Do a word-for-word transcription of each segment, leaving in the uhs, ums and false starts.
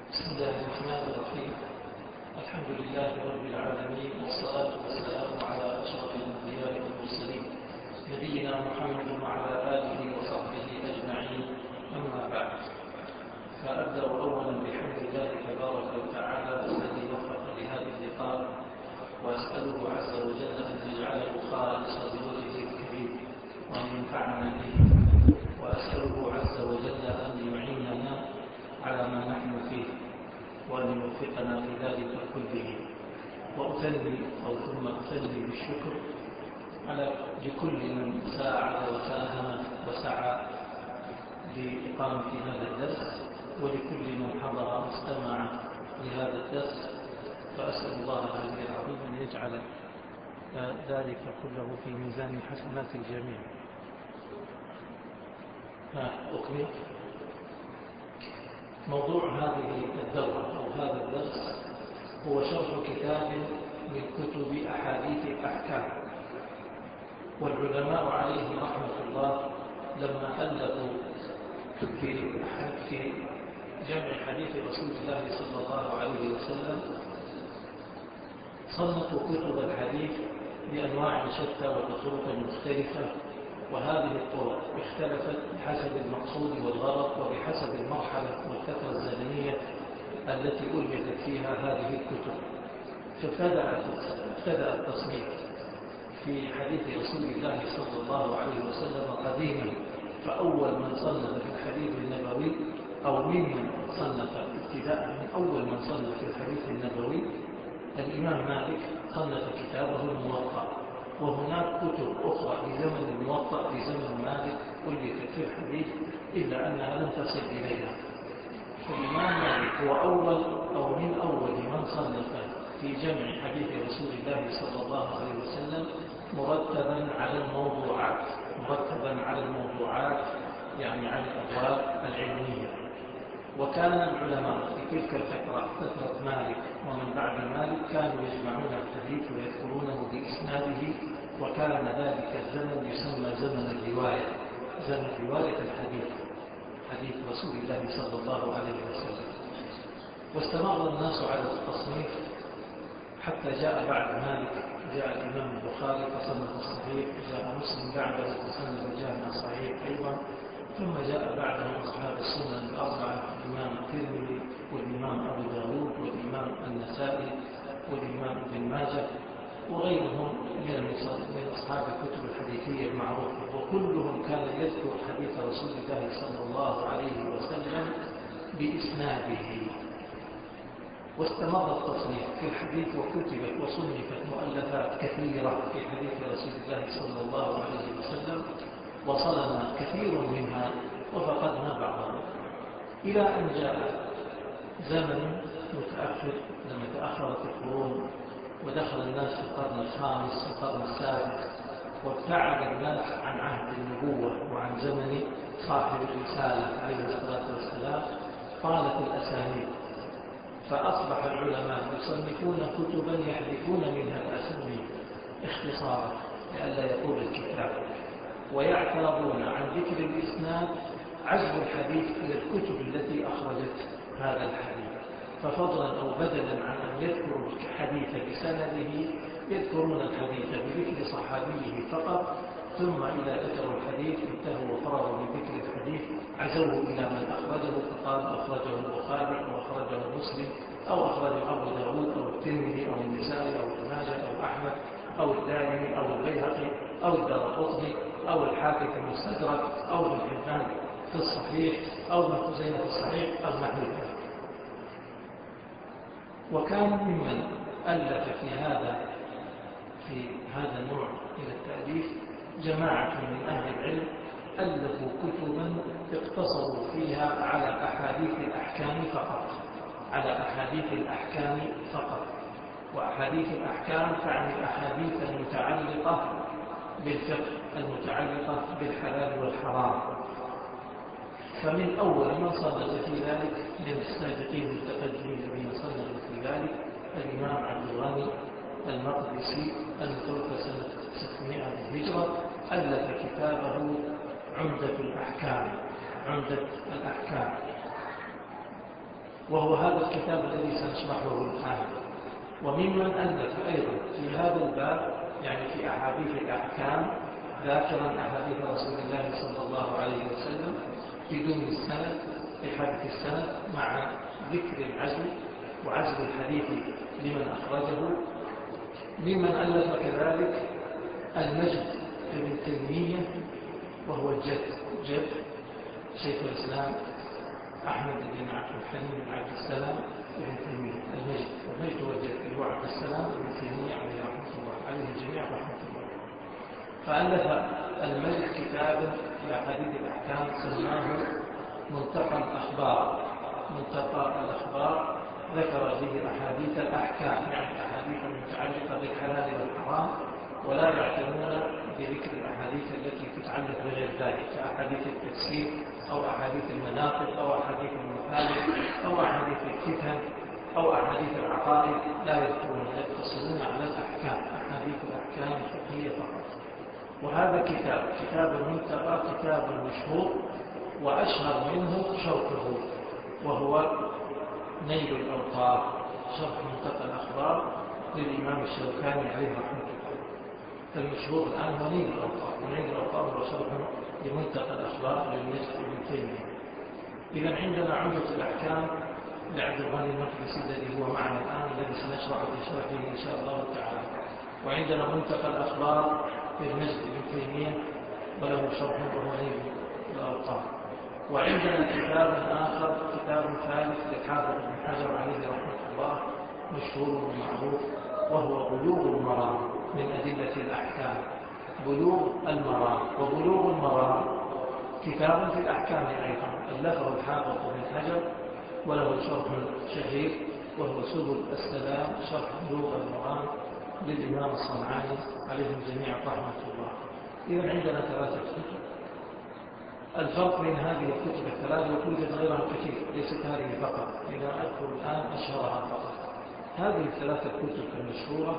بسم الله الرحمن الرحيم. الحمد لله رب العالمين، والصلاة والسلام على أشرف الأنبياء والمرسلين نبينا محمد وعلى آله وصحبه أجمعين، أما بعد. فأبدأ أولا بحمد الله تبارك وتعالى الذي وفق لهذا اللقاء، وأسأله عز وجل أن يجعله خالصا لوجهه الكريم وأن ينفعنا به، وأسأله عز وجل أن يعيننا على ما نحن فيه وأن يوفقنا في ذلك كله. وأثني أو ثم أثني بالشكر على لكل من ساعد وساهم وسعى لإقامة هذا الدرس، ولكل من حضر واستمع لهذا الدرس. فأسأل الله العلي العظيم أن يجعل ذلك كله في ميزان حسنات الجميع. أكمل. موضوع هذه الدورة أو هذا الدرس هو شرح كتاب من كتب أحاديث الأحكام. والعلماء عليهم رحمة الله لما ألفوا في في جمع حديث رسول الله صلى الله عليه وسلم صنفوا كتب الحديث بأنواع شتى وبطرق مختلفة، وهذه الطرق اختلفت بحسب المقصود والغرض وبحسب المرحلة والفترة الزمنية التي ألفت فيها هذه الكتب. فابتدأ التصنيف في حديث رسول الله صلى الله عليه وسلم قديما، فأول من صنف في الحديث النبوي أو ممن صنف ابتداء من أول من صنف في الحديث النبوي الإمام مالك صنف كتابه الموطأ. وهناك كتب أخرى في زمن الموطأ في زمن مالك ألفت في الحديث إلا أنها لم تصل إلينا. فالإمام مالك هو أول أو من أول من صنف في جمع حديث رسول الله صلى الله عليه وسلم مرتبا على الموضوعات مرتبا على الموضوعات يعني على الأبواب العلمية. وكان العلماء في تلك الفترة فترة مالك ومن بعد مالك كانوا يجمعون الحديث ويذكرونه بإسناده، وكان ذلك الزمن يسمى زمن الرواية، زمن رواية الحديث، حديث رسول الله صلى الله عليه وسلم. واستمر الناس على التصنيف حتى جاء بعد مالك جاء الإمام البخاري فصنف الصحيح، جاء مسلم بعده فصنف الجامع الصحيح أيضا، ثم جاء بعدهم أصحاب السنن الأربعة، الإمام الترمذي والإمام أبو داود والإمام النسائي والإمام ابن ماجه وغيرهم من أصحاب الكتب الحديثية المعروفة، وكلهم كان يذكر حديث رسول الله صلى الله عليه وسلم بإسناده. واستمر التصنيف في الحديث وكتبت وصنفت مؤلفات كثيرة في حديث رسول الله صلى الله عليه وسلم، وصلنا كثير منها وفقدنا بعضها، إلى أن جاء زمن متأخر لما تأخرت القرون ودخل الناس في القرن الخامس والقرن السادس، وابتعد الناس عن عهد النبوة وعن زمن صاحب الرسالة عليه الصلاة والسلام. طالت الأسانيد، فأصبح العلماء يصنفون كتبا يحذفون منها الأسانيد اختصارا لئلا يطول الكتاب، ويعترضون عن ذكر الإسناد عزو الحديث إلى الكتب التي أخرجت هذا الحديث. ففضلا أو بدلا عن أن يذكروا الحديث بسنده يذكرون الحديث بذكر صحابيه فقط، ثم إذا ذكروا الحديث انتهوا وفرغوا من ذكر الحديث عزوه إلى من أخرجه، فقال أخرجه البخاري أو أخرجه مسلم أو أخرجه أبو داود أو الترمذي أو النسائي أو ابن ماجه أو أحمد أو الدارمي أو البيهقي أو الدارقطني أو الحاكم في المستدرك أو ابن حبان في الصحيح أو ابن خزيمة في الصحيح أو نحو ذلك. وكان ممن ألف في هذا في هذا النوع من التأليف جماعة من أهل العلم ألفوا كتبا اقتصروا فيها على أحاديث الأحكام فقط على أحاديث الأحكام فقط وأحاديث الأحكام تعني الأحاديث المتعلقة بالفقه المتعلقة بالحلال والحرام. فمن أول من صنف في ذلك من السابقين المتقدمين الذين صنفوا في ذلك الإمام عبد الغني المقدسي المتوفى سنة ستمائة هجرة، ألف كتابه عمدة الأحكام عمدة الأحكام وهو هذا الكتاب الذي سنشرحه الآن. وممن ألف أيضا في هذا الباب يعني في أحاديث الأحكام ذاكرا أحاديث رسول الله صلى الله عليه وسلم بدون السند بحدث السند مع ذكر العزم وعزم الحديث لمن أخرجه. ممن ألف كذلك المجد ابن تيمية وهو الجد جد شيخ الإسلام أحمد بن عبد الحليم بن عبد السلام ابن تيمية المجد والمجد هو الجد اللي هو عبد السلام ابن تيمية عليه رحمة الله عليه الجميع رحمة الله. فألف المجد كتابا في أحاديث الأحكام سماه منتقى الأخبار. منتقى الأخبار ذكر فيه أحاديث الأحكام يعني أحاديث متعلقة بالحلال والحرام، ولا يعتنون بذكر الأحاديث التي تتعلق بغير ذلك كأحاديث التفسير أو أحاديث المناقب أو أحاديث المخالف أو أحاديث الفتن أو أحاديث العقائد، لا يذكرون، يقتصرون على الأحكام أحاديث الأحكام الفقهية فقط. وهذا كتاب كتاب المنتقى كتاب مشهور وأشهر منه شرحه وهو نيل الأوطار شرح منتقى الأخبار للإمام الشوكاني عليه رحمة الله. فالمشهور الآن هو نيل الأوطار، ونيل الأوطار هو شرح لمنتقى الأخبار للمجد ابن تيمية. إذا عندنا عمدة الأحكام لعبد الغني المقدسي الذي هو معنا الآن الذي سنشرح في شرحه إن شاء الله تعالى. وعندنا منتقى الأخبار للمجد ابن تيمية وله شرح وهو نيل الأوطار. وعندنا كتاب آخر كتاب ثالث للحافظ ابن حجر عليه رحمة الله مشهور ومعروف وهو بلوغ المرام من أدلة الأحكام. بلوغ المرام وبلوغ المرام كتاب في الأحكام أيضا ألفه الحافظ ابن حجر وله شرح شهير وهو سبل السلام شرح بلوغ المرام للإمام الصنعاني عليهم جميع رحمة الله. إذا عندنا ثلاثة كتب. الفرق بين هذه الكتب الثلاثة وتوجد غيرها كثير ليست هذه فقط، إذا أذكر الآن أشهرها فقط. هذه الثلاثة كتب المشهورة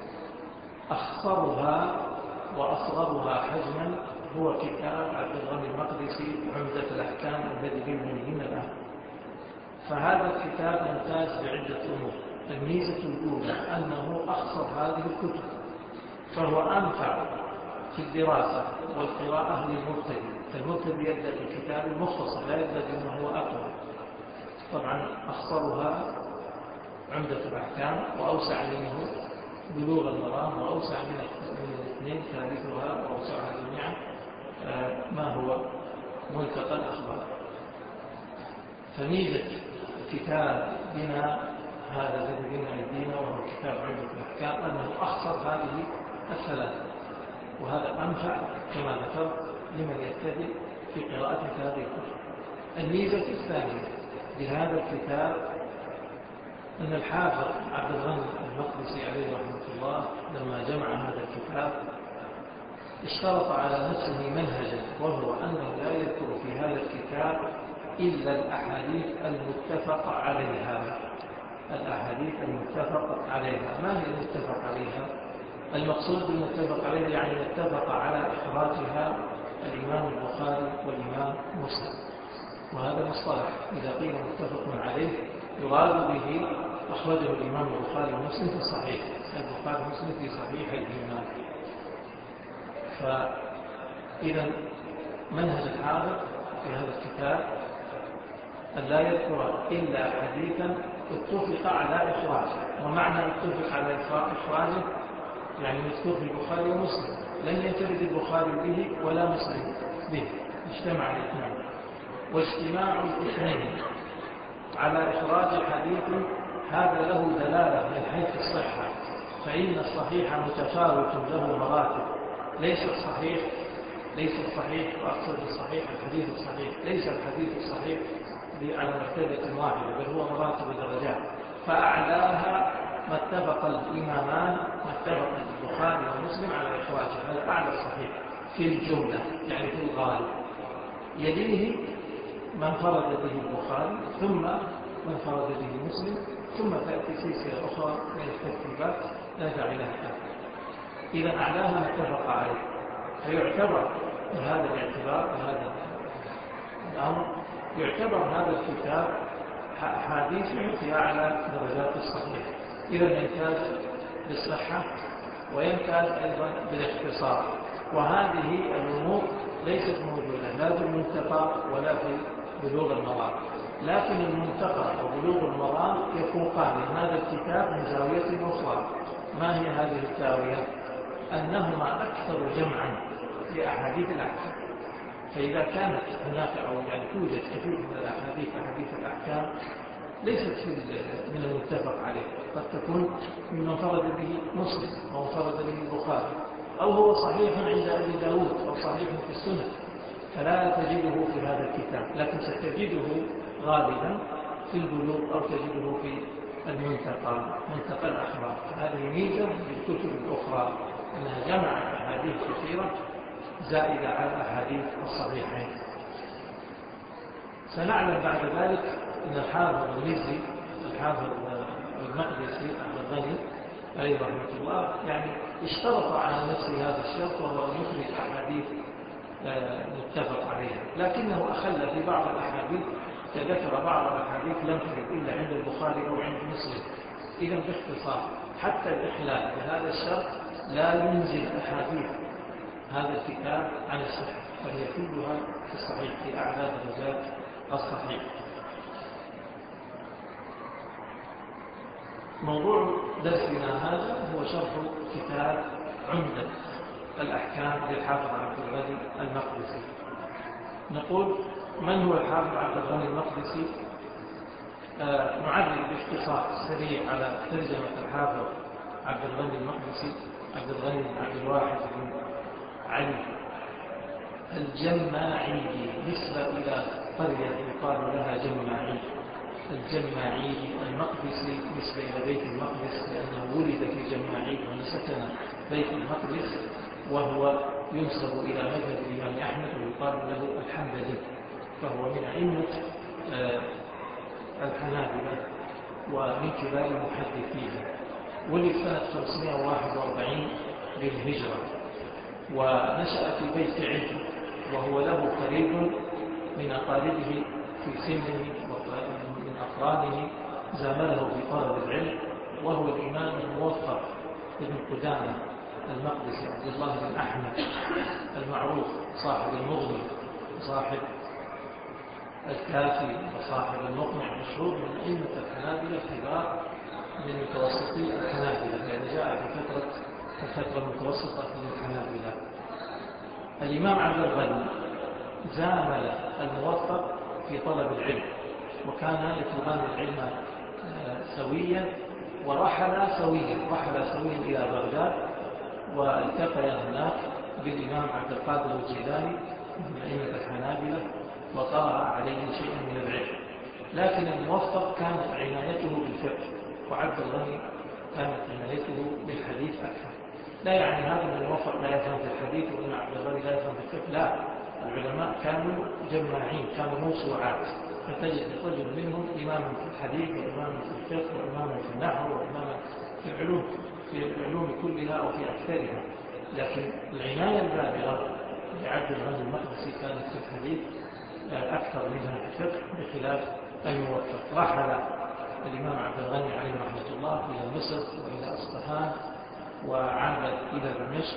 أخصرها وأصغرها حجما هو كتاب عبد الغني المقدسي عمدة الأحكام الذي بين الآن. فهذا الكتاب ممتاز بعدة أمور. الميزة الأولى أنه أخصر هذه الكتب فهو أنفع في الدراسة والقراءة للمبتدئ. فالمبتدئ يبدأ بالكتاب المختصر لا يبدأ بما هو أطول. طبعا أخصرها عمدة الأحكام وأوسع منه بلوغ المرام وأوسع من الاثنين ثالثها وأوسعها جميعا ما هو منتقى الأخبار. فميزة كتاب بنا هذا الذي بين أيدينا وهو كتاب عمدة الأحكام أنه أخصر هذه الثلاثة، وهذا أنفع كما ذكرت لمن يبتدئ في قراءة هذه الكتب. الميزة الثانية لهذا الكتاب أن الحافظ عبد الغني المقدسي عليه رحمة الله لما جمع هذا الكتاب اشترط على نفسه منهجا، وهو أنه لا يذكر في هذا الكتاب إلا الأحاديث المتفق عليها. الأحاديث المتفق عليها. ما هي المتفق عليها؟ المقصود بالمتفق عليها يعني اتفق على إخراجها الإمام البخاري والإمام مسلم. وهذا مصطلح إذا قيل متفق عليه يراد به أخرجه الإمام البخاري ومسلم في الصحيح، البخاري ومسلم في صحيحيهما. فإذا منهج الحافظ في هذا الكتاب أن لا يذكر إلا حديثا اتفق على إخراجه. ومعنى اتفق على إخراجه يعني مذكور في البخاري ومسلم، لن ينفرد البخاري به ولا مسلم به، اجتمع الاثنين. واجتماع الاثنين على إخراج الحديث هذا له دلالة من حيث الصحة، فإن الصحيح متفاوت له مراتب. ليس الصحيح ليس الصحيح وأقصد الصحيح الحديث الصحيح، ليس الحديث الصحيح على مرتبة واحدة بل هو مراتب درجات. فأعلاها ما اتفق الإمامان ما اتفق البخاري ومسلم على إخراجه، هذا أعلى الصحيح في الجملة يعني في الغالب. يليه من فرد به البخاري ثم من فرد به مسلم، ثم تأتي سلسلة أخرى من الترتيبات لا داعي لها الآن. إذا أعلاها ما اتفق عليه، فيعتبر بهذا الاعتبار بهذا الأمر يعتبر هذا الكتاب أحاديث في أعلى درجات الصحيح. إذا يمتاز بالصحة ويمتاز أيضا بالاختصار. وهذه الأمور ليست موجودة لا في المنتقى ولا في بلوغ المرام، لكن المنتقى وبلوغ المرام يفوقان هذا الكتاب من زاوية أخرى. ما هي هذه الزاوية؟ أنهما أكثر جمعا في أحاديث الأحكام. فإذا كانت هناك أو يعني توجد كثير من الأحاديث أحاديث الأحكام ليست من المتفق عليه، قد تكون من انفرد به مسلم أو انفرد به البخاري، أو هو صحيح عند أبي داود أو صحيح في السنة، فلا تجده في هذا الكتاب، لكن ستجده غالبا في البلوغ أو تجده في المنتقى منتقى الأخبار. هذه ميزة للكتب الأخرى أنها جمعت أحاديث كثيرة زائدة على أحاديث الصحيحين. سنعلم بعد ذلك أن الحافظ المزي الحافظ المقدسي الغني عليه رحمة الله يعني اشترط على نفسه هذا الشرط، وهو أن يخرج أحاديث متفق عليها، لكنه أخل في بعض الأحاديث، فذكر بعض الأحاديث لم ترد إلا عند البخاري أو عند مسلم. إذا باختصار حتى الإخلال بهذا الشرط لا ينزل أحاديث هذا الكتاب عن الصحيح، فهي كلها في الصحيح في أعلى درجات الصحيح. موضوع درسنا هذا هو شرح كتاب عمدة الأحكام للحافظ عبد الغني المقدسي. نقول من هو الحافظ عبد الغني المقدسي؟ آه نعرض باختصار سريع على ترجمة الحافظ عبد الغني المقدسي. عبد الغني بن عبد الواحد بن علي الجماعي، نسبة إلى قرية يقال لها جماعي. الجماعي المقدسي نسبة إلى بيت المقدس، لأنه ولد في جماعي وسكن بيت المقدس، وهو ينسب إلى مذهب الإمام أحمد ويقال له الحنبلي، فهو من أئمة الحنابلة ومن كبار المحدثين. ولد سنة خمسمائة وواحد وأربعين للهجرة، ونشأ في بيت علم، وهو له قريب من أقاربه في سنه ومن أقرانه زامله في طلب العلم، وهو الإمام الموفق ابن قدامة المقدسي عبد الله بن أحمد المعروف، صاحب المغني وصاحب الكافي وصاحب المقنع، مشهور من أئمة الحنابلة الكبار من متوسطي الحنابلة، يعني جاء في فترة الفترة المتوسطة من الحنابلة. الإمام عبد الغني زامل الموفق في طلب العلم، وكان يطلبان العلم سويا، ورحل سويا رحل سويا إلى بغداد، والتقيا هناك بالإمام عبد القادر الجيلاني من أئمة الحنابلة، وقرأ عليه شيئا من العلم. لكن الموفق كانت عنايته بالفقه، وعبد الغني كانت عنايته بالحديث أكثر. لا يعني هذا من الموفق لا يفهم في الحديث وإن عبد الغني لا يفهم في الفقه، لا، العلماء كانوا جماعين، كانوا موسوعات، فتجد رجل منهم إماما في الحديث وإماما في الفقه وإماما في النحو وإماما في العلوم في العلوم كلها أو في أكثرها. لكن العناية البالغة لعبد الغني المقدسي كانت في الحديث أكثر منها في الفقه، بخلاف الموفق. رحل الإمام عبد الغني عليه رحمة الله إلى مصر وإلى أصفهان، وعاد إلى دمشق،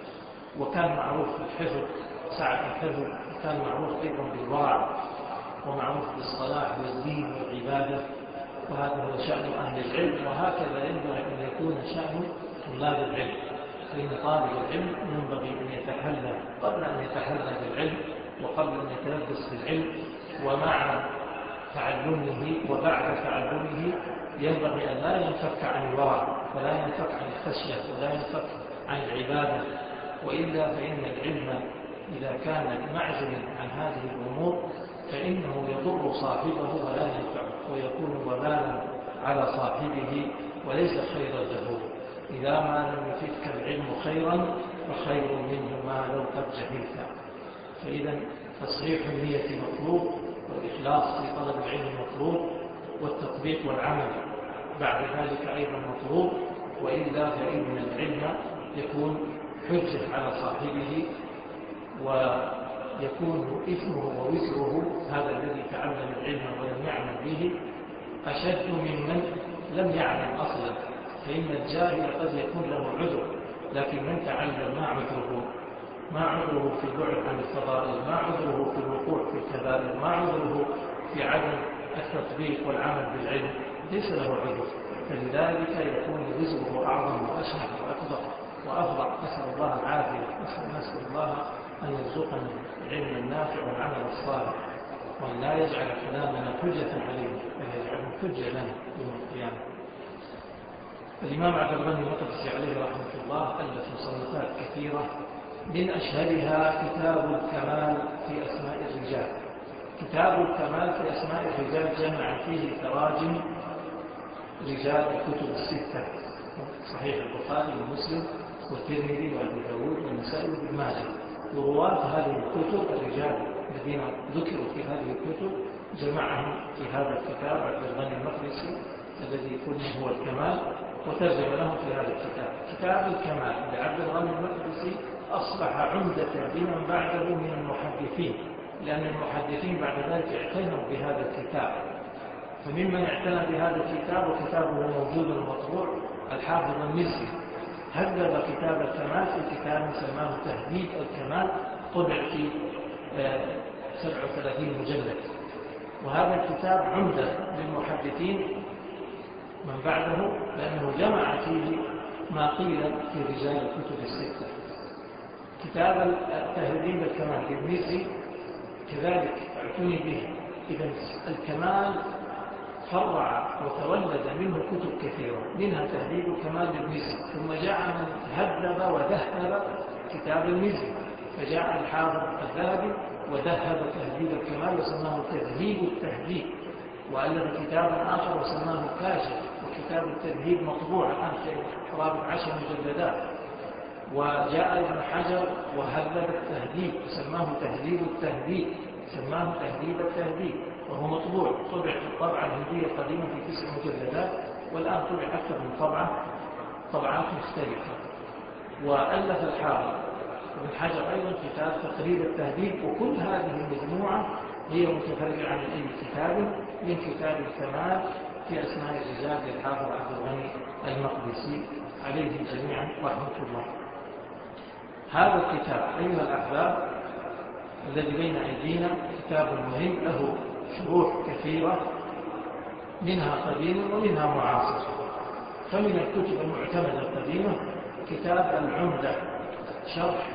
وكان معروف بالحفظ، سعة الحفظ، وكان معروف أيضا بالورع، ومعروف بالصلاح والدين والعبادة، وهذا هو شأن أهل العلم، وهكذا ينبغي أن يكون شأن طلاب العلم. فإن طالب العلم ينبغي أن يتحلى قبل أن يتحلى بالعلم، وقبل أن يتلبس بالعلم، ومع تعلمه وبعد تعلمه ينبغي أن لا ينفك عن الورع، ولا ينفك عن الخشية، ولا ينفك عن العبادة، وإلا فإن العلم إذا كان معزل عن هذه الأمور فإنه يضر صاحبه ولا ينفعه، ويكون وبالا على صاحبه وليس خيرا له. إذا ما لم يفدك العلم خيرا فخير منه ما لو قد جهلت. فإذا تصحيح النية مطلوب، والإخلاص في طلب العلم مطلوب، والتطبيق والعمل بعد ذلك أيضا مطلوب، وإلا فإن العلم يكون حجة على صاحبه، ويكون إثمه ووزره هذا الذي تعلم العلم ولم يعمل به أشد ممن لم يعلم أصلا، فإن الجاهل قد يكون له عذر، لكن من تعلم ما عذره ما عذره في البعد عن الفضائل، ما عذره في الوقوع في الكبائر، ما عذره في عدم التطبيق والعمل بالعلم، ليس له عذر، فلذلك يكون وزره أعظم وأشهر وأكبر وأفضل. نسأل الله العافية، نسأل الله أن يرزقنا العلم النافع والعمل الصالح، وأن لا يجعل كلامنا حجة علينا بل يجعله حجة لنا يوم القيامة. الإمام عبد الغني المقدسي عليه رحمة الله ألف مصنفات كثيرة، من أشهرها كتاب الكمال في أسماء الرجال. كتاب الكمال في أسماء الرجال جمع فيه تراجم رجال الكتب الستة، صحيح البخاري ومسلم والترمذي وابو داود والنسائي وابن ماجه، ورواة هذه الكتب الرجال الذين ذكروا في هذه الكتب جمعهم في هذا الكتاب عبد الغني المقدسي الذي كله هو الكمال، وترجم لهم في هذا الكتاب. كتاب الكمال لعبد الغني المقدسي أصبح عمدة لمن بعده من المحدثين، لأن المحدثين بعد ذلك اعتنوا بهذا الكتاب. فممن اعتنى بهذا الكتاب وكتابه موجود ومطبوع الحافظ المزي، هذب كتاب الكمال في كتاب سماه تهذيب الكمال، طبع في سبعة وثلاثين مجلد، وهذا الكتاب عمدة للمحدثين من بعده، لأنه جمع فيه ما قيل في رجال الكتب الستة. كتاب تهذيب الكمال للمزي كذلك اعتني به. إذا الكمال فرع وتولد منه كتب كثيرة، منها تهذيب الكمال للمزي، ثم جاء من هذب وذهب كتاب المزي، فجاء الحافظ الذهبي وذهب تهذيب الكمال وسماه تذهيب التهذيب، وألف كتابا آخر وسماه كاشف، وكتاب التذهيب مطبوع الآن في قرابة عشر مجلدات. وجاء ابن حجر وهذب التهذيب وسماه تهذيب التهذيب، سماه تهذيب التهذيب، وهو مطبوع، طبع في الطبعة الهندية القديمة في تسع مجلدات، والآن طبع أكثر من طبعة، طبعات مختلفة. وألف الحافظ ابن حجر أيضا كتاب تقريب التهذيب، وكل هذه المجموعة هي متفرعة عن أي كتاب من كتاب الكمال في أسماء الرجال للحافظ عبد الغني المقدسي عليهم جميعا رحمة الله. هذا الكتاب أيها الأحباب الذي بين أيدينا كتاب مهم، له شروح كثيرة، منها قديم ومنها معاصر. فمن الكتب المعتمدة القديمة كتاب العمدة شرح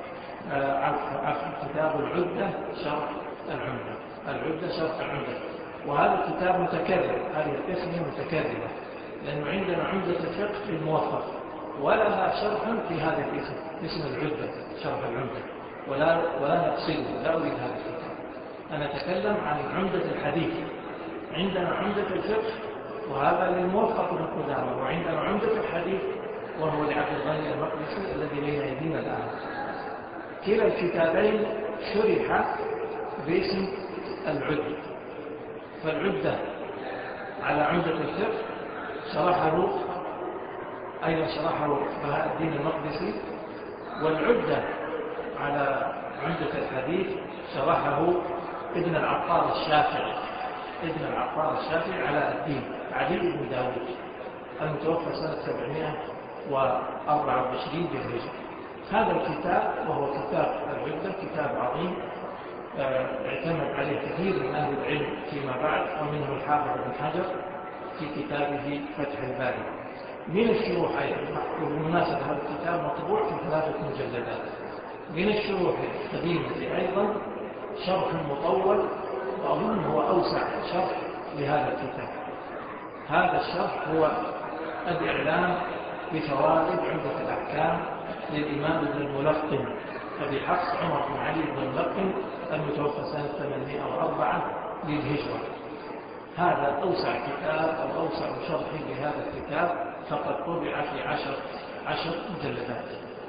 عفوا كتاب العدة شرح العمدة، العدة شرح العمدة، وهذا الكتاب متكرر، هذه التسمية متكررة، لأنه عندنا عمدة الفقه في الموفق ولها شرح في هذا الاسم، اسم العدة شرح العمدة، ولا ولا نقصده، لا أريد هذا الكتاب. أنا أتكلم عن عمدة الحديث. عندنا عمدة الفقه وهذا للموفق من قدامه، وعندنا عمدة الحديث وهو لعبد الغني المقدسي الذي بين أيدينا الآن. كلا الكتابين شرح باسم العدة، فالعدة على عمدة الفقه شرحه أيضا شرحه بهاء الدين المقدسي، والعدة على عمدة الحديث شرحه ابن العطار الشافعي، ابن العطار الشافعي على الدين علي بن داود المتوفى سنة سبعمائة وأربعة وعشرين بالهجرة. هذا الكتاب وهو كتاب العدة كتاب عظيم اعتمد عليه كثير من أهل العلم فيما بعد، ومنه الحافظ ابن حجر في كتابه فتح الباري. من الشروح أيضا، وبالمناسبة هذا الكتاب مطبوع في ثلاثة مجلدات. من الشروح القديمة أيضا شرح مطول، وأظن هو أوسع شرح لهذا الكتاب. هذا الشرح هو الإعلام بفوائد عمدة الأحكام للإمام ابن الملقن أبي حفص عمر بن علي بن الملقن المتوفى سنة ثمانمائة وأربعة للهجرة. هذا أوسع كتاب أو أوسع شرح لهذا الكتاب، فقد طبع في عشر, عشر مجلدات.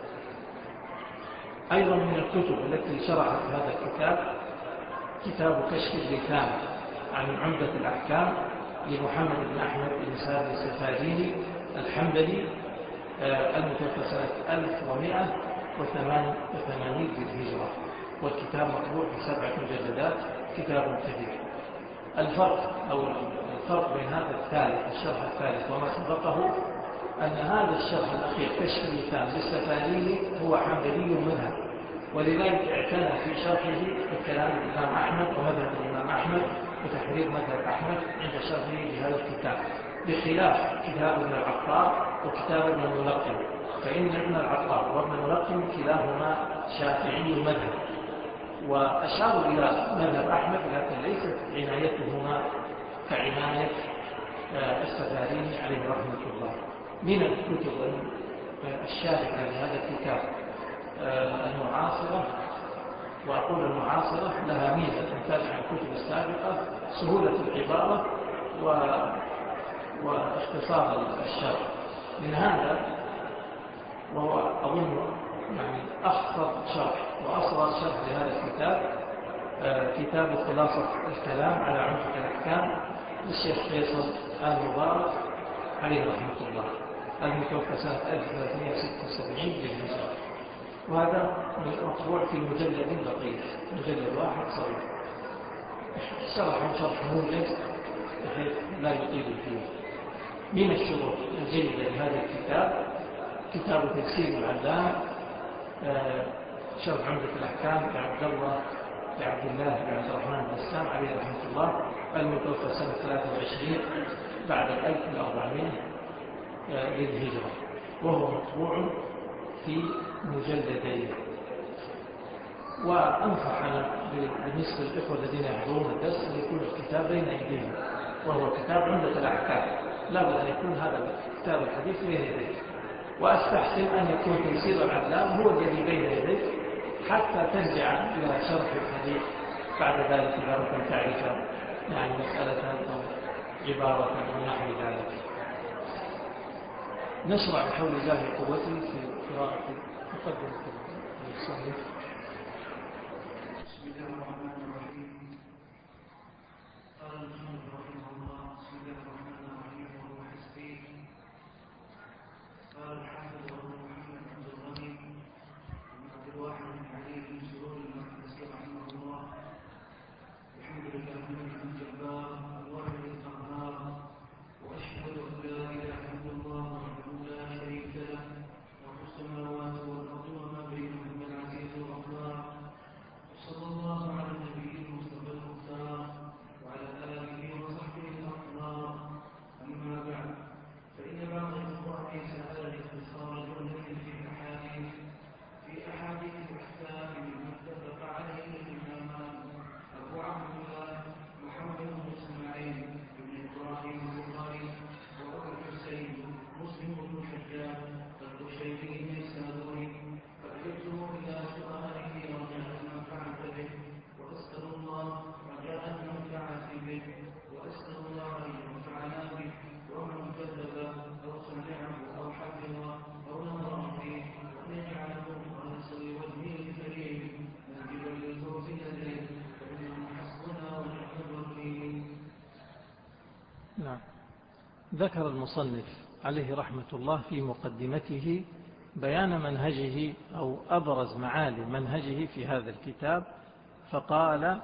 أيضا من الكتب التي شرحت هذا الكتاب كتاب كشف اللثام عن عمدة الأحكام لمحمد بن أحمد بن سالم السفاريني الحنبلي المتوفى سنة ألف ومائة وثمانية وثمانين للهجرة، والكتاب مطبوع في سبعة مجلدات، كتاب كبير. الفرق أو الفرق بين هذا الثالث الشرح الثالث وما سبقه أن هذا الشرح الأخير كشف اللسان بالسفاريني هو حنبلي مذهب، ولذلك اعتنى في شرحه بكلام الإمام أحمد ومذهب الإمام أحمد وتحرير مذهب أحمد عند شرحه لهذا الكتاب، بخلاف كتاب ابن العطار وكتاب ابن الملقن، فإن ابن العطار وابن الملقن كلاهما شافعي المذهب، وأشاروا إلى مذهب أحمد لكن ليست عنايتهما كعناية السفاريني عليه رحمة الله. من الكتب الشارحة لهذا الكتاب المعاصرة، وأقول المعاصرة لها ميزة تمتاز عن الكتب السابقة، سهولة العبارة واختصار الشرح. من هذا وهو أظن يعني أخطر شرح وأصغر شرح لهذا الكتاب كتاب خلاصة الكلام على عمدة الأحكام للشيخ فيصل آل مبارك عليه رحمة الله، المتوفى سنة ألف وثلاثمائة وستة وسبعين للهجرة، وهذا مطبوع في مجلد لطيف، مجلد واحد صغير، شرح شرح موجز بحيث لا يطيل فيه. من الشروط الجيدة لهذا الكتاب كتاب تفسير العلام شرح عمدة الأحكام لعبد الله لعبد الله بن عبد الرحمن البسام عليه رحمة الله، المتوفى سنة ثلاثة وعشرين بعد الألف وأربعمائة للهجرة، وهو مطبوع في مجلدين. وأنصح أنا بالنسبة للإخوة الذين يحضرون الدرس أن يكون الكتاب بين أيديهم، وهو كتاب عمدة الأحكام، لا بد أن يكون هذا كتاب الحديث بين يديك، وأستحسن أن يكون تيسير العلام هو الذي بين يديك حتى ترجع إلى شرح الحديث بعد ذلك إذا أردت تعرف يعني مسألة أو عبارة أو نحو ذلك. نشرع بحول الله قوته في قراءة مقدمة المصنف. بسم الله الرحمن الرحيم. قال المصنف رحمه الله بسم الله الرحمن الرحيم وهو حسبي. قال الحافظ أبو محمد عبد الغني بن عبد الواحد بن علي بن سرور المقدسي رحمه الله. الحمد لله الملك الجبار الواحد القهار، وأشهد أن لا إله إلا الله وحده لا شريك له، رب السماوات والأرض وما بينهما العزيز الغفار. صلى الله على النبي المصطفى المختار وعلى آله وصحبه الأخيار. أما بعد، فإن بعض الإخوان سأل الاختصار جملة في أحاديث في أحاديث الأحكام مما اتفق عليه الإمامان أبو عبد الله محمد بن إسماعيل بن إبراهيم البخاري وأبو الحسين مسلم بن الحجاج القشيري النيسابوري، فأجبته إلى سؤاله رجاء المنفعة به، وأسأل الله رجاء المنفعة به، وأسأل الله أن ينفعنا به، ومن كذب أو سمعه أو حفظ أو نظر فيه وأن يجعله خالصا لوجهه الكريم ناجبا للفوز لديه، فإنه حسبنا ونعم الوكيل. نعم. ذكر المصنف عليه رحمة الله في مقدمته بيان منهجه أو أبرز معالم منهجه في هذا الكتاب، فقال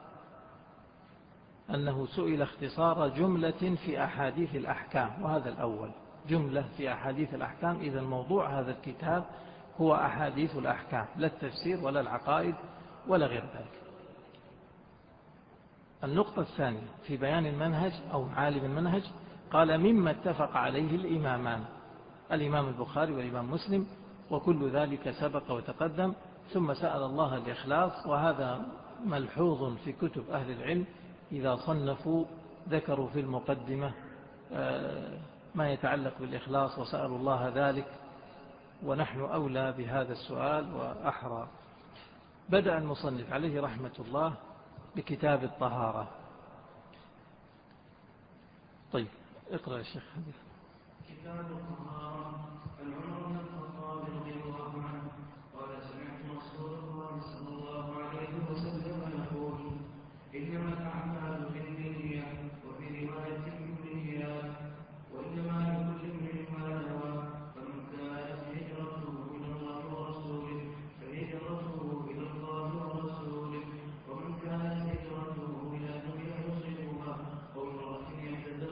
أنه سئل اختصار جملة في أحاديث الأحكام، وهذا الأول جملة في أحاديث الأحكام. إذا الموضوع هذا الكتاب هو أحاديث الأحكام، لا التفسير ولا العقائد ولا غير ذلك. النقطة الثانية في بيان المنهج أو معالم المنهج، قال مما اتفق عليه الإمامان، الإمام البخاري والإمام مسلم، وكل ذلك سبق وتقدم. ثم سأل الله الإخلاص، وهذا ملحوظ في كتب أهل العلم إذا صنفوا ذكروا في المقدمة ما يتعلق بالإخلاص وسألوا الله ذلك، ونحن أولى بهذا السؤال وأحرى. بدأ المصنف عليه رحمة الله بكتاب الطهارة. طيب اقرأ يا شيخ. كتاب الطهارة. العمر بن الخطاب رضي الله عنه قال سمعت رسول الله صلى الله عليه وسلم يقول إنما الأعمال بالنية، وفي رواية بالنيات، وإنما لكل امرئ ما نوى، فمن كانت هجرته إلى الله ورسوله فهجرته إلى الله ورسوله، ومن كانت هجرته إلى دنيا يصيبها أو امرأة يتزوجها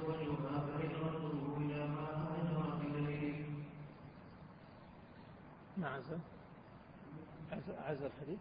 عزل عزل الحديث.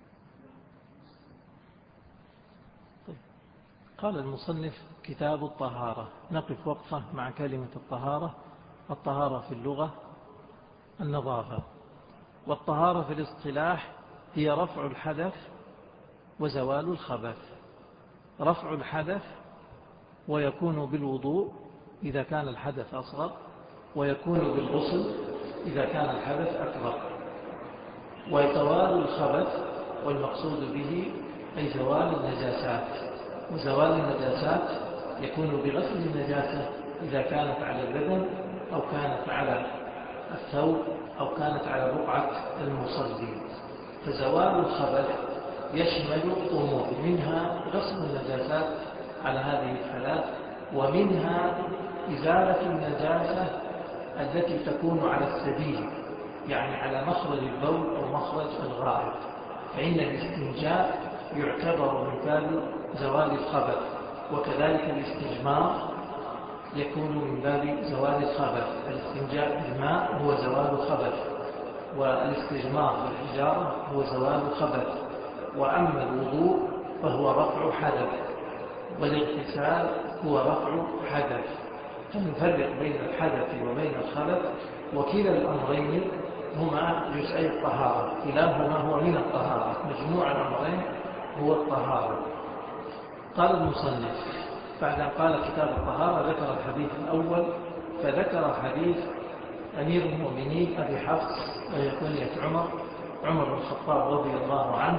طيب. قال المصنف كتاب الطهارة. نقف وقفة مع كلمة الطهارة. الطهارة في اللغة النظافة، والطهارة في الاصطلاح هي رفع الحدث وزوال الخبث. رفع الحدث ويكون بالوضوء إذا كان الحدث أصغر، ويكون بالغسل إذا كان الحدث أكبر. وزوال الخبث والمقصود به أي زوال النجاسات، وزوال النجاسات يكون بغسل النجاسة إذا كانت على البدن أو كانت على الثوب أو كانت على بقعة المصلي. فزوال الخبث يشمل أمور، منها غسل النجاسات على هذه الثلاث، ومنها إزالة النجاسة التي تكون على السبيل، يعني على مخرج البول أو مخرج الغائط، فإن الاستنجاء يعتبر من باب زوال الخبث، وكذلك الاستجمار يكون من باب زوال الخبث. الاستنجاء بالماء هو زوال الخبث، والاستجمار بالحجارة هو زوال الخبث. وأما الوضوء فهو رفع حدث، والاغتسال هو رفع حدث. فنفرق بين الحدث وبين الخبث، وكلا الأمرين هما جزئي الطهارة، كلاهما هو من الطهارة، مجموع الأمرين هو الطهارة. قال المصنف بعد أن قال كتاب الطهارة ذكر الحديث الأول، فذكر حديث أمير المؤمنين أبي حفص وهي كنية عمر عمر بن الخطاب رضي الله عنه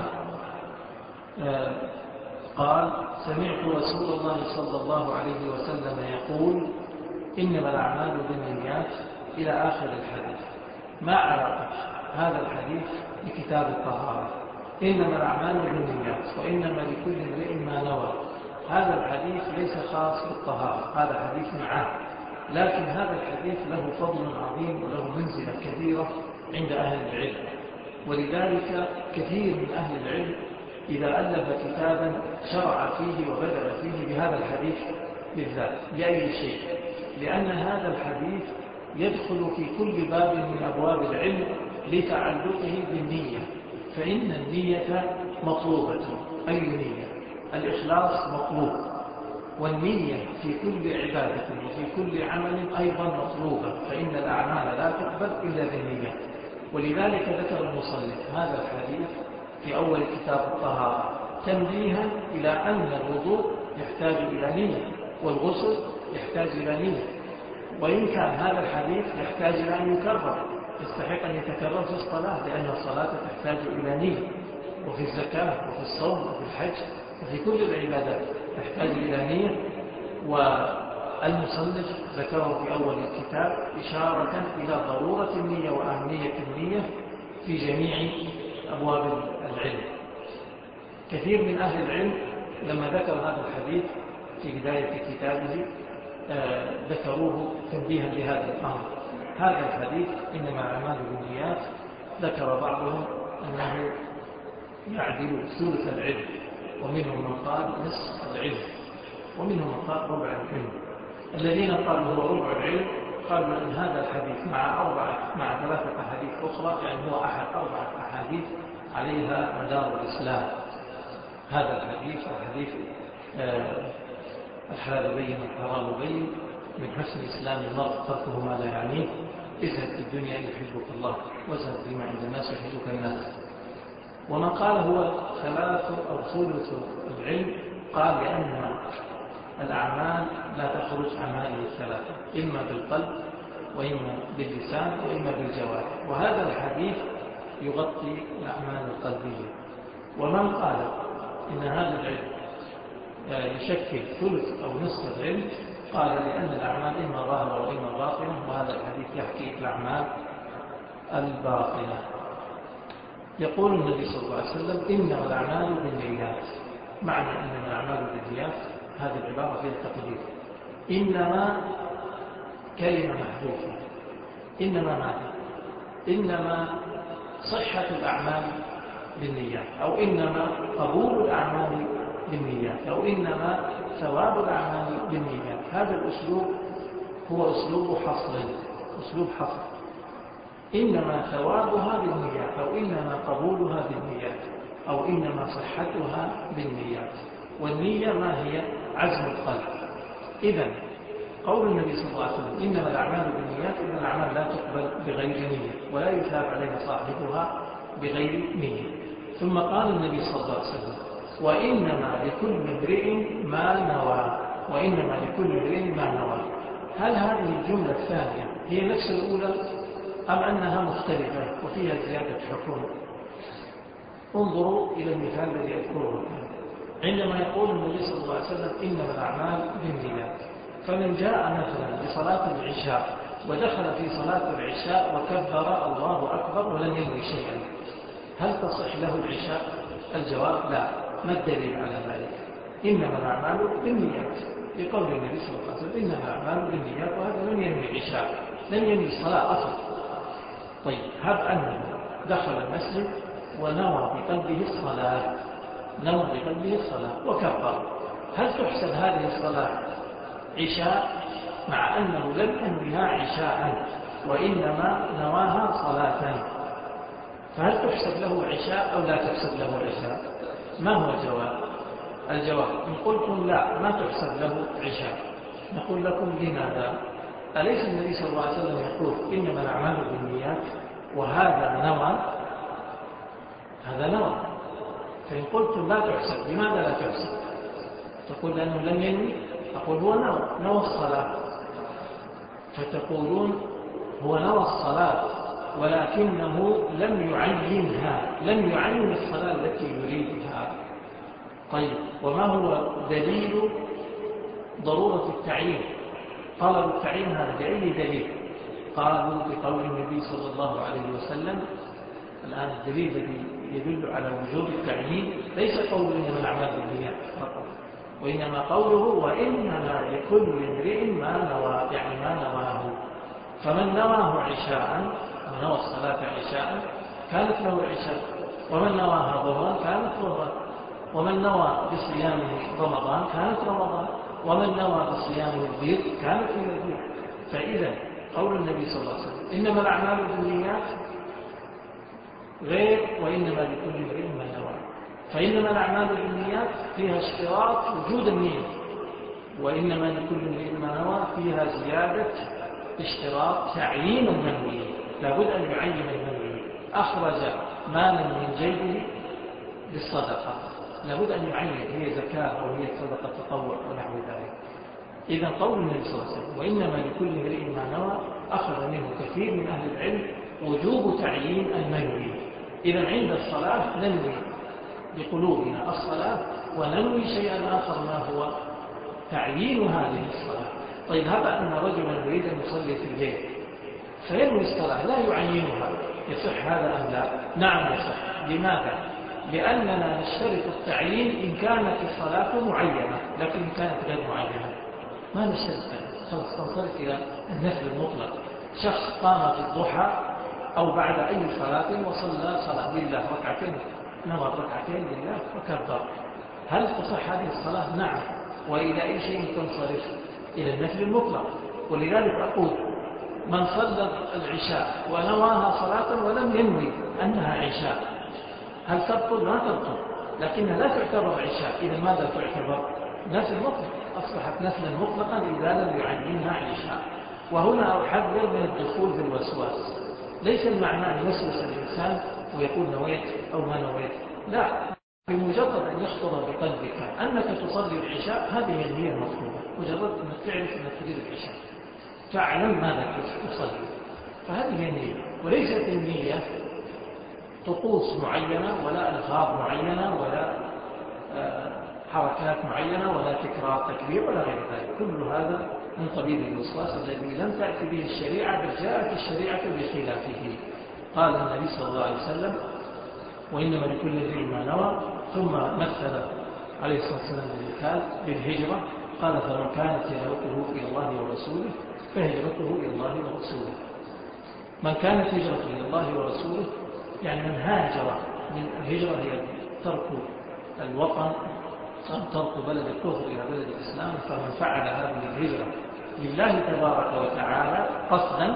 قال: سمعت رسول الله صلى الله عليه وسلم يقول: إنما الأعمال بالنيات، إلى آخر الحديث. ما علاقة هذا الحديث بكتاب الطهارة؟ إنما الأعمال بالنيات وإنما لكل امرئ ما نوى. هذا الحديث ليس خاص بالطهارة، هذا حديث عام، لكن هذا الحديث له فضل عظيم وله منزلة كبيرة عند أهل العلم، ولذلك كثير من أهل العلم إذا ألف كتابا شرع فيه وبدأ فيه بهذا الحديث بالذات. لأي شيء؟ لأن هذا الحديث يدخل في كل باب من أبواب العلم لتعلقه بالنية، فإن النية مطلوبة. أي نية؟ الإخلاص مطلوب، والنية في كل عبادة وفي كل عمل أيضا مطلوبة، فإن الأعمال لا تقبل إلا بالنية. ولذلك ذكر المصنف هذا الحديث في أول كتاب الطهارة تنبيها إلى أن الوضوء يحتاج إلى نية، والغسل يحتاج إلى نية، وإن كان هذا الحديث يحتاج إلى أن يكرر، يستحق أن يتكرر في الصلاة، لأن الصلاة تحتاج إلى نية، وفي الزكاة وفي الصوم وفي الحج وفي كل العبادات تحتاج إلى نية. والمصنف ذكره في أول الكتاب إشارة إلى ضرورة النية وأهمية النية في جميع أبواب العلم. كثير من أهل العلم لما ذكر هذا الحديث في بداية كتابه آه ذكروه تنبيها لهذا الأمر. هذا الحديث إنما الأعمال بالنيات ذكر بعضهم أنه يعدل ثلث العلم، ومنهم من قال نصف العلم، ومنهم من قال ربع العلم. الذين قالوا هو ربع العلم قالوا أن هذا الحديث مع أربعة مع ثلاثة أحاديث أخرى، يعني هو أحد أربعة أحاديث عليها مدار الإسلام. هذا الحديث وحديث آه الحلال بين والحرام بين، من حسن إسلام المرء تركه ما لا يعنيه، اذهب في الدنيا يحبك الله واذهب بما عند الناس يحبك الناس. ومن قال هو ثلاث أو ثلث العلم قال لأن الأعمال لا تخرج عن هذه الثلاثة، إما بالقلب وإما باللسان وإما بالجوارح، وهذا الحديث يغطي الأعمال القلبية. ومن قال إن هذا العلم يشكل ثلث أو نصف العلم قال لأن الأعمال إما ظاهرة وإما باطنة، وهذا الحديث يحكي الأعمال الباطنة. يقول النبي صلى الله عليه وسلم إنما الأعمال بالنيات. معنى إنما الأعمال بالنيات هذه العبارة فيها تقدير. إنما كلمة محذوفة، إنما ماذا؟ إنما صحة الأعمال بالنيات، أو إنما قبول الأعمال بالنيات، أو إنما ثواب الأعمال بالنيات. هذا الأسلوب هو أسلوب حصر، أسلوب حصر. إنما ثوابها بالنيات، أو إنما قبولها بالنيات، أو إنما صحتها بالنيات. والنية ما هي؟ عزم القلب. إذن قول النبي صلى الله عليه وسلم إنما الأعمال بالنيات، إن الأعمال لا تقبل بغير نية ولا يثاب عليها صاحبها بغير نية. ثم قال النبي صلى الله عليه وسلم وإنما لكل امرئ ما نوى، وإنما لكل امرئ ما نوى. هل هذه الجملة الثانية هي نفس الأولى أم أنها مختلفة وفيها زيادة حكم؟ انظروا إلى المثال الذي يذكره عندما يقول النبي صلى الله عليه وسلم إنما الأعمال بالنيات، فمن جاء مثلا لصلاة العشاء ودخل في صلاة العشاء وكبر الله أكبر ولم ينوي شيئا، هل تصح له العشاء؟ الجواب لا. ما الدليل على ذلك؟ إنما الأعمال بالنيات، لقول النبي صلى الله عليه وسلم إنما الأعمال بالنيات، وهذا لم ينوي العشاء، لم ينوي الصلاة أصلا. طيب هب أنه دخل المسجد ونوى بقلبه الصلاة، نوى بقلبه الصلاة وكبر، هل تحسب هذه الصلاة عشاء مع أنه لم ينويها عشاء وإنما نواها صلاة؟ فهل تحسب له عشاء أو لا تحسب له عشاء؟ ما هو الجواب؟ الجواب إن قلتم لا ما تحسب له عشاء، نقول لكم لماذا؟ أليس النبي صلى الله عليه وسلم يقول إنما الأعمال بالنيات، وهذا نوى، هذا نوى. فإن قلتم لا تحسب، لماذا لا تحسب؟ تقول لأنه لم ينوي، أقول هو نوى نوى الصلاة، فتقولون هو نوى الصلاة ولكنه لم يعينها، لم يعين الصلاة التي يريدها. طيب وما هو دليل ضرورة التعيين؟ طلب التعيين هذا بأي دليل؟ قالوا بقول النبي صلى الله عليه وسلم. الآن الدليل الذي يدل على وجوب التعيين ليس قول إنما الأعمال بالنيات فقط، وإنما قوله وإنما لكل امرئ ما نوى، يعني ما نواه. فمن نواه عشاء، من نوى الصلاة عشاء كانت له عشاء، ومن نواها ظهرا كانت ظهرا، ومن نوى بصيام رمضان كانت رمضان، ومن نوى بصيام البيض كانت هي البيض. فإذا قول النبي صلى الله عليه وسلم إنما الأعمال بالنيات غير وإنما لكل امرئ ما نوى. فإنما الأعمال بالنيات فيها اشتراط وجود النية، وإنما لكل امرئ ما نوى فيها زيادة اشتراط تعيين المنوي، لابد أن يعين المنوي. أخرج مالا من جيبه بالصدقة، لابد أن يعين هي زكاة أو هي صدقة تطوع ونحو ذلك. إذا قول النبي صلى الله عليه وسلم وإنما لكل امرئ ما نوى أخذ منه كثير من أهل العلم وجوب تعيين المنوي. إذا عند الصلاة ننوي بقلوبنا الصلاة وننوي شيئا آخر ما هو تعيين هذه الصلاة. طيب هب أن رجلا يريد أن يصلي في الليل فينوي الصلاة لا يعينها، يصح هذا أم لا؟ نعم يصح. لماذا؟ لأننا نشترط التعيين إن كانت الصلاة معينة، لكن إن كانت غير معينة ما نشترط. خلاص تنصرف إلى النفل المطلق. شخص قام في الضحى أو بعد أي صلاة وصلى صلاة لله ركعتين، نوى ركعتين لله وكبر، هل تصح هذه الصلاة؟ نعم. وإلى أي شيء تنصرف؟ إلى النفل المطلق. ولذلك أقول من صلى العشاء ونواها صلاة ولم ينوي أنها عشاء، هل تبطل؟ ما تبطل، لكنها لا تعتبر عشاء. إذا ماذا تعتبر؟ نفل مطلق، أصبحت نفلا مطلقا إذا لم يعينها عشاء. وهنا أحذر من الدخول بالوسواس. ليس المعنى أن يوسوس الإنسان ويقول نويت أو ما نويت، لا، بمجرد أن يخطر بقلبك أنك تصلي العشاء هذه النية المطلوبة، مجرد أنك تعرف أنك تريد العشاء تعلم ماذا تصلي، فهذه النية. وليست النية طقوس معينة ولا ألفاظ معينة ولا حركات معينة ولا تكرار تكبير ولا غير ذلك. كل هذا من قبيل الوسواس الذي لم تأتي به الشريعة، بل جاءت الشريعة بخلافه. قال النبي صلى الله عليه وسلم وإنما لكل امرئ ما نوى، ثم مثل عليه الصلاة والسلام بالمثال بالهجرة، قال فمن كانت هجرته إلى الله ورسوله فهجرته إلى الله ورسوله. من كانت هجرته إلى الله ورسوله يعني من هاجر. من الهجرة هي ترك الوطن أو ترك بلد الكفر إلى بلد الإسلام. فمن فعل هذه الهجرة لله تبارك وتعالى قصدا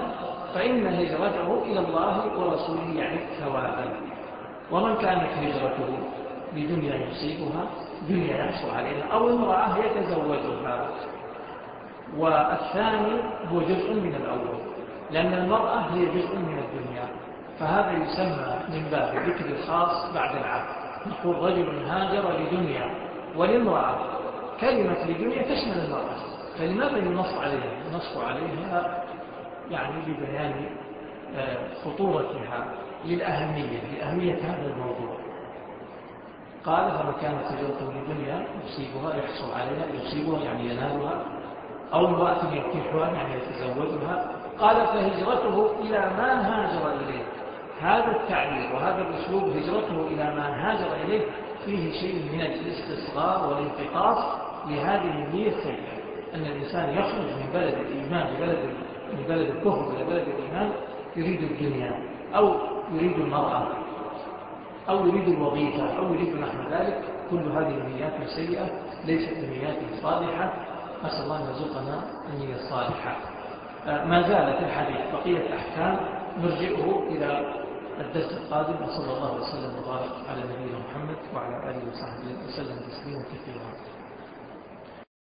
فإن هجرته إلى الله ورسوله يعني ثوابا. ومن كانت هجرته لدنيا يصيبها، دنيا يحصل عليها، أو امرأة يتزوجها. والثاني هو جزء من الأول، لأن المرأة هي جزء من الدنيا، فهذا يسمى من باب ذكر الخاص بعد العام. نقول رجل هاجر لدنيا، والامرأة كلمة لدنيا تشمل المرأة، فلماذا ينص عليها؟ ينص عليها يعني ببيان خطورتها، للأهمية لأهمية هذا الموضوع. قال فمن كانت هجرته لدنيا يصيبها يحصل عليها، يصيبها يعني ينالها، أو امرأة ينكحها يعني يتزوجها. قال فهجرته إلى ما هاجر إليه. هذا التعبير وهذا الأسلوب هجرته إلى ما هاجر إليه فيه شيء من الاستصغار والانتقاص لهذه النية السيئة، أن الإنسان يخرج من بلد الإيمان لبلد من بلد الكفر إلى بلد الإيمان يريد الدنيا أو يريد المرأة أو يريد الوظيفة أو يريد نحو ذلك. كل هذه النيات السيئة ليست نيات صالحة. أسأل الله أن يرزقنا النية الصالحة. ما زال في الحديث بقية أحكام نرجئه إلى الدرس القادم. وصلى الله وسلم وبارك على نبينا محمد وعلى آله وصحبه وسلم تسليما كثيرا.